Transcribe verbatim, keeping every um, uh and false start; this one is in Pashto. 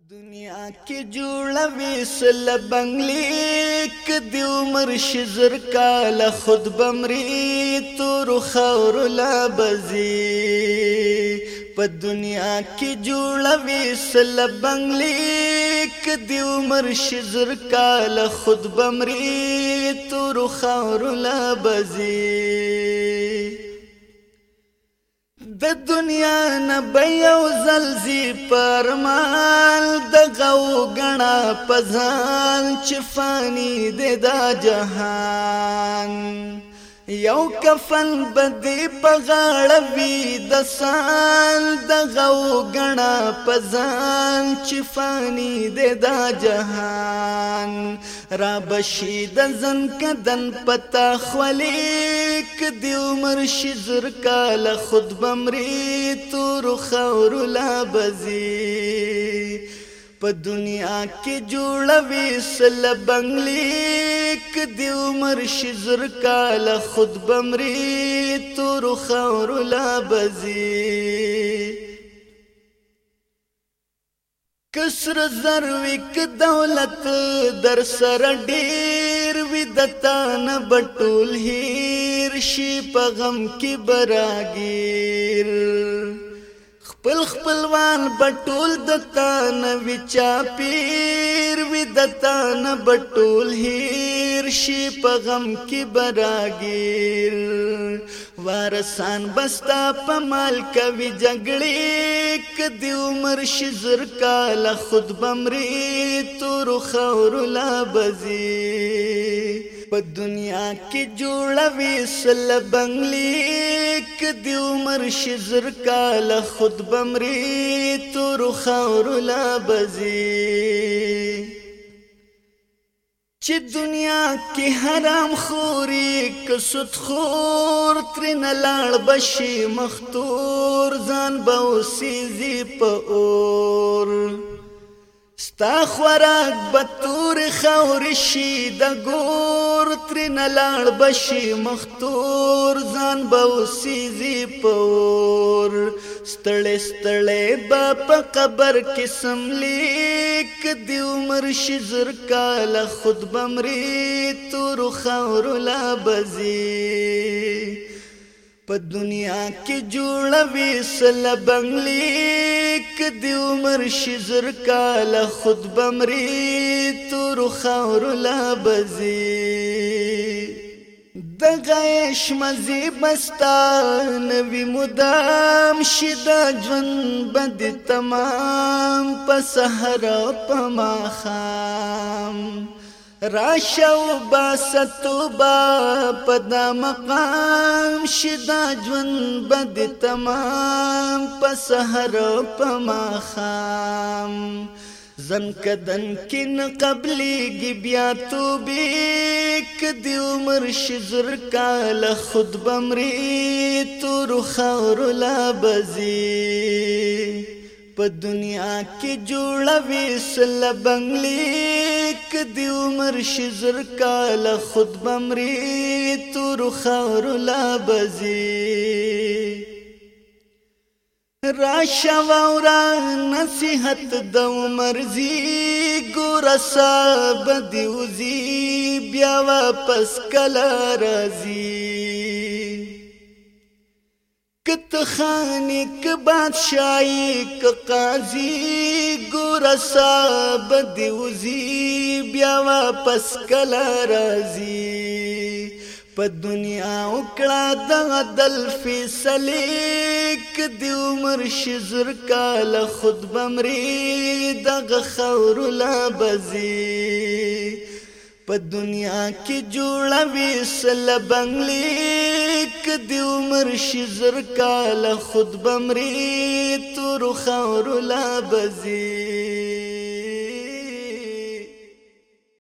دنیا کې جوړوي سل بنگلې کدی عمر شزر کال خود بمری تور خور لا بزي په دنیا کې جوړوي سل بنگلې کدی عمر شزر کال خود بمری تور خور لا بزي د دنیا نه بیو زلزی پرمال د غو غنا پزان چفانی د دا جهان یو کفن بدی پغړوي د سال د غو غنا پزان چفانی د دا جهان را بشید زن کدن پتا خلیک دی عمر شزر کال خود بمری تور خور لا بزی په دنیا کې جوړوي سل بنگلیک دی عمر شزر کال خود بمری تور خور لا بزی کسر زروی ک دولت در سر ډیر وی دتان بټول هیر شي پغم کی براگیر خپل خپلوان بټول دتان وچا پیر وی دتان بټول هیر شي پغم کی براگیر وارسان بستا پمال کوي جګړې کدی عمر شزر کال خود بمری تور خور لا بزي په دنیا کې جوړوي سل بنگلې کدی عمر شزر کال خود بمری تور خور لا بزي چې دنیا کې حرام خوري کسد خور ترن لاړ بشي مختور ځان بوسیزي په اور ستا خوراک بطور خور شي د ګور ترن لاړ بشي مختور ځان بوسیزي په اور ستړې ستړې با په قبر کې سملیک دی عمر شزر کال خود بمری تور خور لا بزي په دنیا کې جوړوي سل بنگلیک دی عمر شزر کال خود بمری تور خور لا بزي دغیش مزی بستان وی مدام شدا جون بد تمام پسحر پما خام راشو باستو با پدا مقام شدا جون بد تمام پسحر پما خام زن کدن کن قبلی گی بیا تو بیک دی عمر شزر کال خود بمری تور خور لا بزی په دنیا کې جوړوي سل بنگلیک دی عمر شزر کال خود بمری تور خور لا بزی راشا وورا نصیحت دو مرزی گورا صاحب دیوزی بیا واپس کلا رازی کت خانی ک بادشاہی ک قاضی گورا صاحب دیوزی بیا واپس کلا رازی په دنیا وکړه د عدل فیصله کدی عمر شزر کال خود بمری دغه خور لا بزي په دنیا کې جوړوي سل بنگلې کدی عمر شزر کال خود بمری تور خور لا بزي